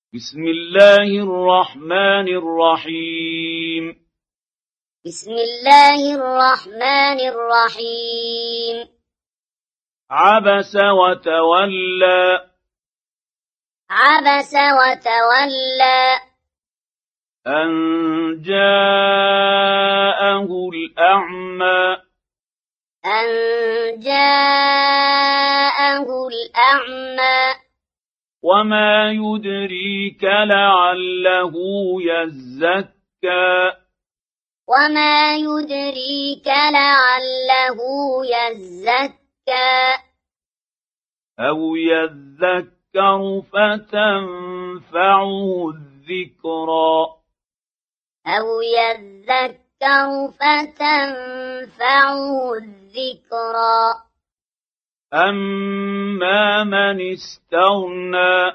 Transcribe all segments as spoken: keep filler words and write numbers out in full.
بسم الله الرحمن الرحيم بسم الله الرحمن الرحيم عبس وتولى عبس وتولى أن جاءه الأعمى أن جاءه الأعمى وما يدريك لعله يزكى وما يدريك لعله يزكى أو يذكر فتنفعه الذكرى أو يذكر فتنفعه الذكرى أما من استغنى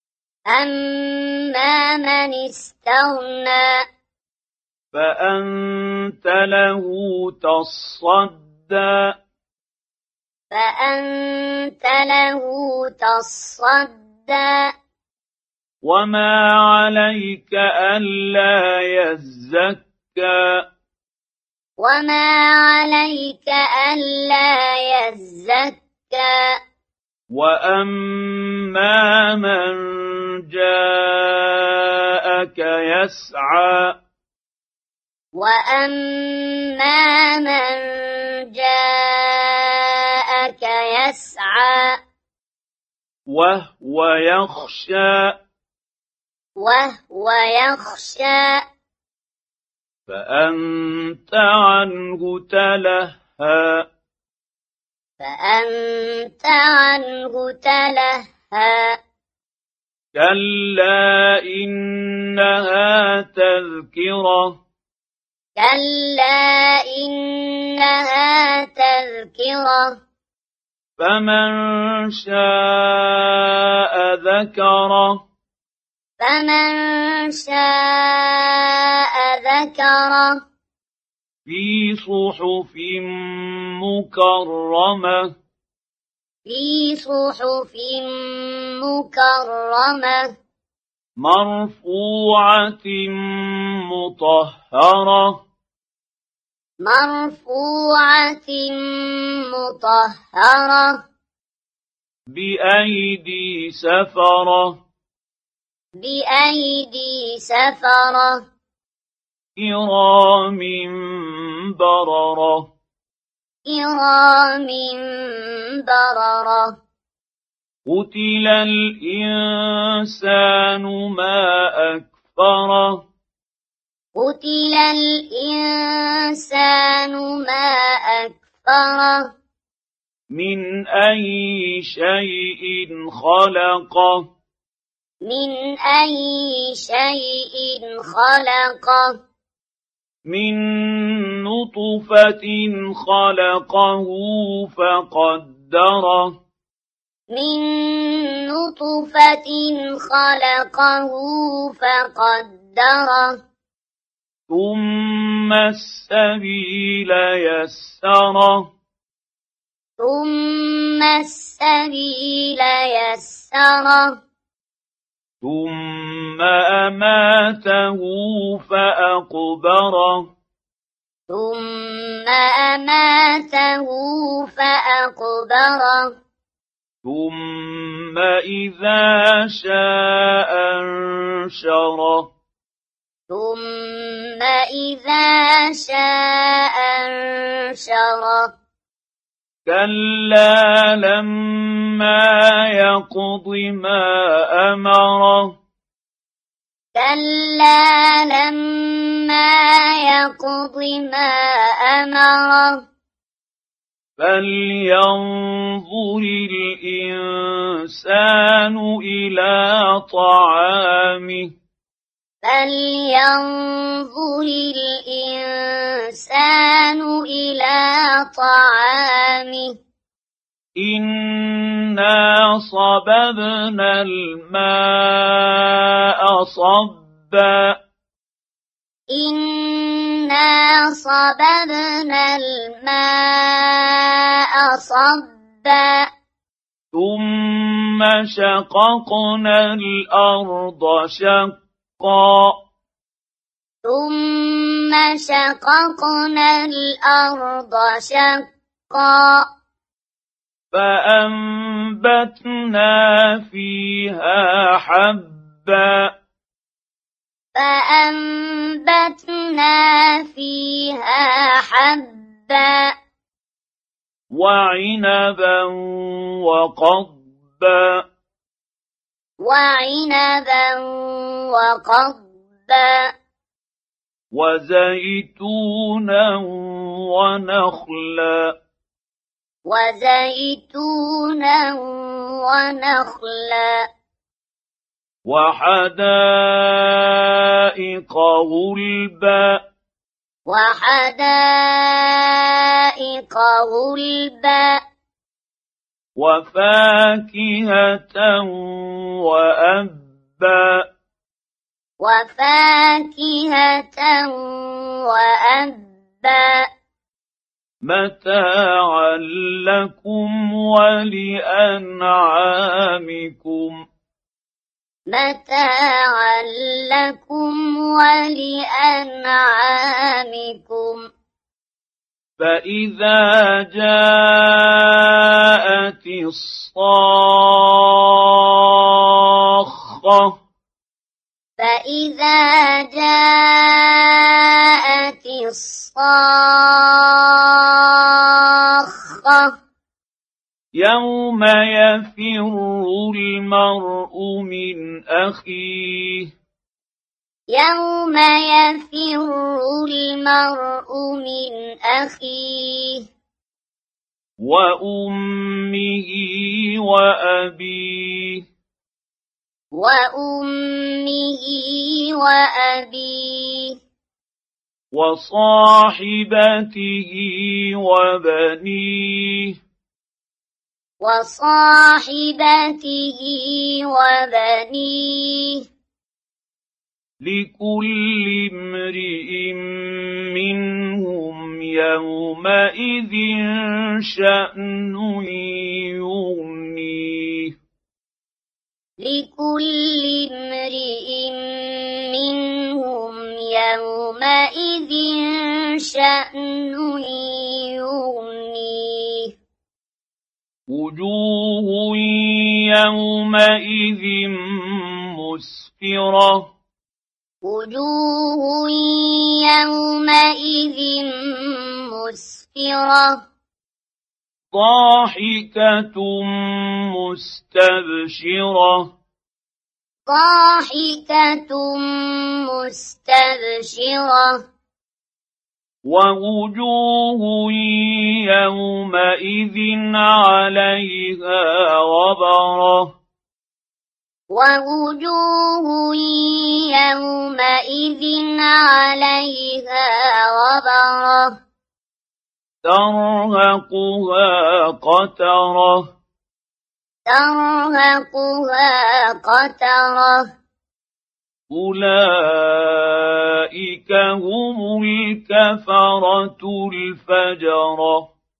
أما من استغنى فأنت له تصدى فأنت له تصدى وما عليك ألا يزكى وما عليك ألا يزكى وأما من جاءك يسعى وأما من جاءك يسعى وهو يخشى وهو يخشى فأنت عنه تلهى فأنت عنه تلهى كلا إنها تذكرة كلا إنها تذكرة فمن شاء ذكره فمن شاء ذكره في صحف مكرمة في صحف مكرمة مرفوعة مطهرة مرفوعة مطهرة بأيدي سفرة بأيدي سفرة كرام بررة كرام بررة قتل الإنسان ما أكفره قتل الإنسان ما أكفره من أي شيء خلقه من أي شيء خلقه من نطفة خلقه فقدره من نطفة خلقه فقدره ثم السبيل يسره ثم السبيل يسره ثم أماته فأقبره ثم أماته فأقبره ثم إذا شاء أنشره ثم إذا شاء أنشره كلا لما يقض ما أمره كلا لما يقض ما أمره فلينظر الإنسان إلى طعامه فلينظر الإنسان إلى طعامه إنا صببنا الماء صبا إنا صببنا الماء صبا ثم شققنا الأرض شقا ثم شققنا الأرض شقا فأنبتنا فيها حبا فأنبتنا فيها حبا وعنبا وقضبا وعنبا وقضبا وزيتونا ونخلا وزيتونا ونخلا وحدائق غلبا وحدائق غلبا وفاكهة وأبا وفاكهة وأبا متاعا لكم ولأنعامكم متاعا لكم ولأنعامكم فإذا جاءت الصاخة فإذا جاءت الصاخة يوم يفر المرء من أخيه يوم يفر المرء من أخيه وأمه وأبيه وأمه وأبيه وصاحبته وبنيه وصاحبته وبنيه لكل امرئ منهم يومئذ شأن يغنيه لكل امرئ منهم يومئذ شأن يغنيه وجوه يومئذ مسفرة وجوه يومئذ مسفرة ضاحكة مستبشرة ضاحكة مستبشرة ووجوه يومئذ عليها غبرة ووجوه يومئذ عليها غبرة ترهقها قترة ترهقها قترة أولئك هم الكفرة الفجرة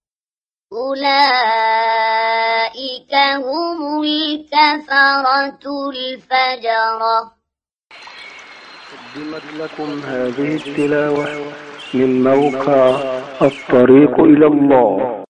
أولئك هم الكفرة الفجرة. قدمت لكم هذه التلاوة من موقع الطريق إلى الله.